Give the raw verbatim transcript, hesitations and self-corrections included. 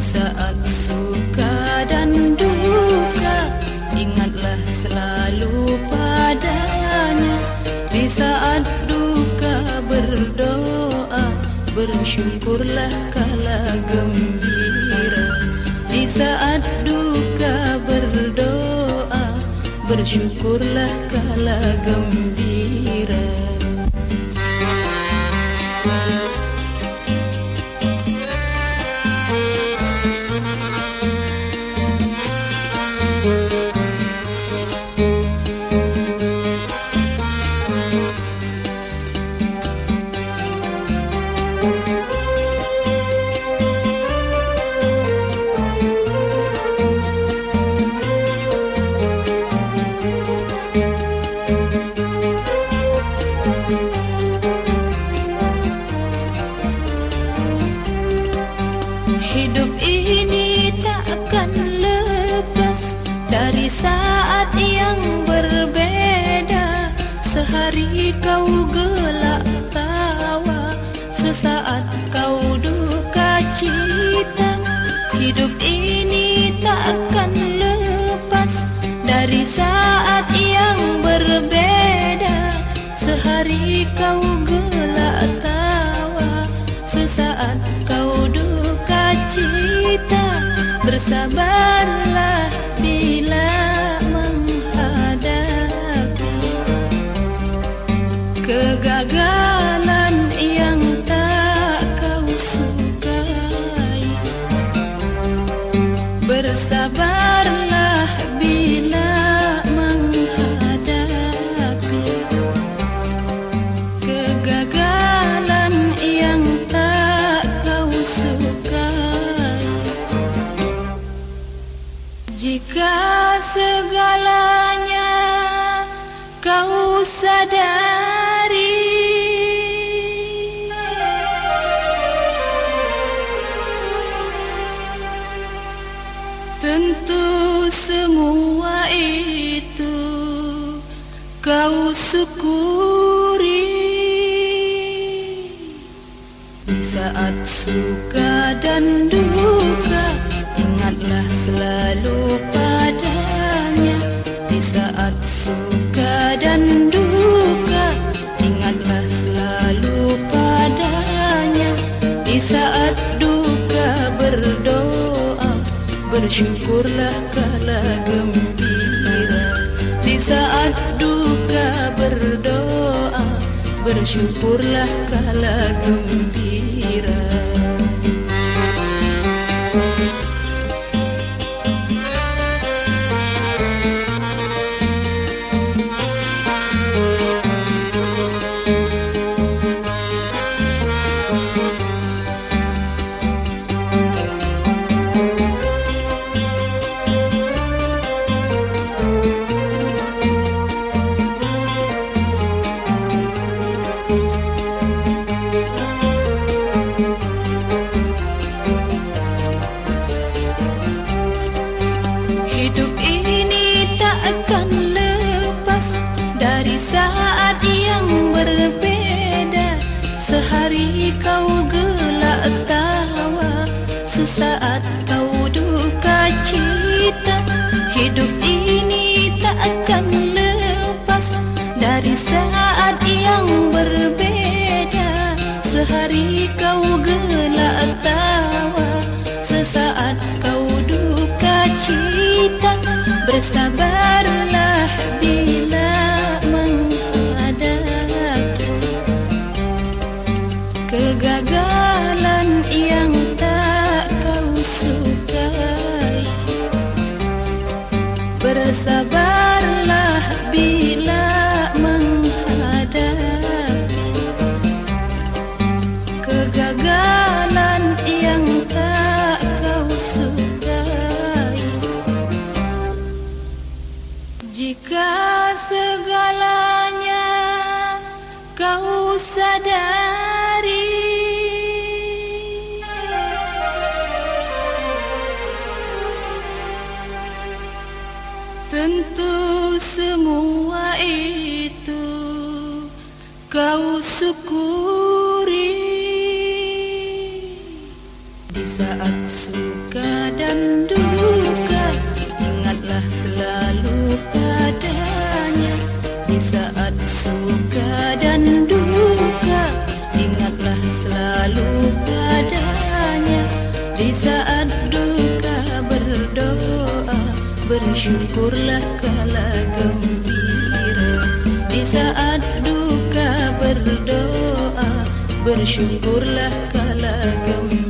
saat suka dan duka, ingatlah selalu padanya. Di saat duka berdoa, bersyukurlah kala gembira. Di saat duka berdoa, bersyukurlah kala gembira. Hidup ini takkan lepas dari saat yang berbeda. Sehari kau gelak tawa, sesaat kau duka cita. Hidup ini takkan lepas dari saat yang berbeda. Sehari kau gelak tawa, sesaat kau duka cita. Bersabarlah bila menghadapi kegagalan yang tak kau sukai. Bersabarlah bila menghadapi kegagalan yang tak kau sukai. Jika segalanya kau sadari, tentu semua itu kau syukuri. Di saat suka dan duka, ingatlah selalu padanya. Di saat suka dan duka, ingatlah selalu padanya. Di saat duka berdoa, bersyukurlah kala gembira. Di saat duka berdoa, bersyukurlah kala gembira. Hidup ini takkan lepas dari saat yang berbeda. Sehari kau gelak tawa, sesaat kau duka cita. Hidup ini takkan lepas dari saat yang berbeda. Sehari kau gelak tawa, sesaat kau duka cita. Bersabarlah bila menghadapi kegagalan yang tak kau sukai. Bersabarlah bila menghadapi kegagalan yang tak kau sukai. Jika segalanya kau sadari, tentu semua itu kau syukuri. Di saat suka dan duka, ingatlah selalu padanya. Di saat suka dan duka, ingatlah selalu padanya. Di saat duka berdoa, bersyukurlah kala gembira. Di saat duka berdoa, bersyukurlah kala gembira.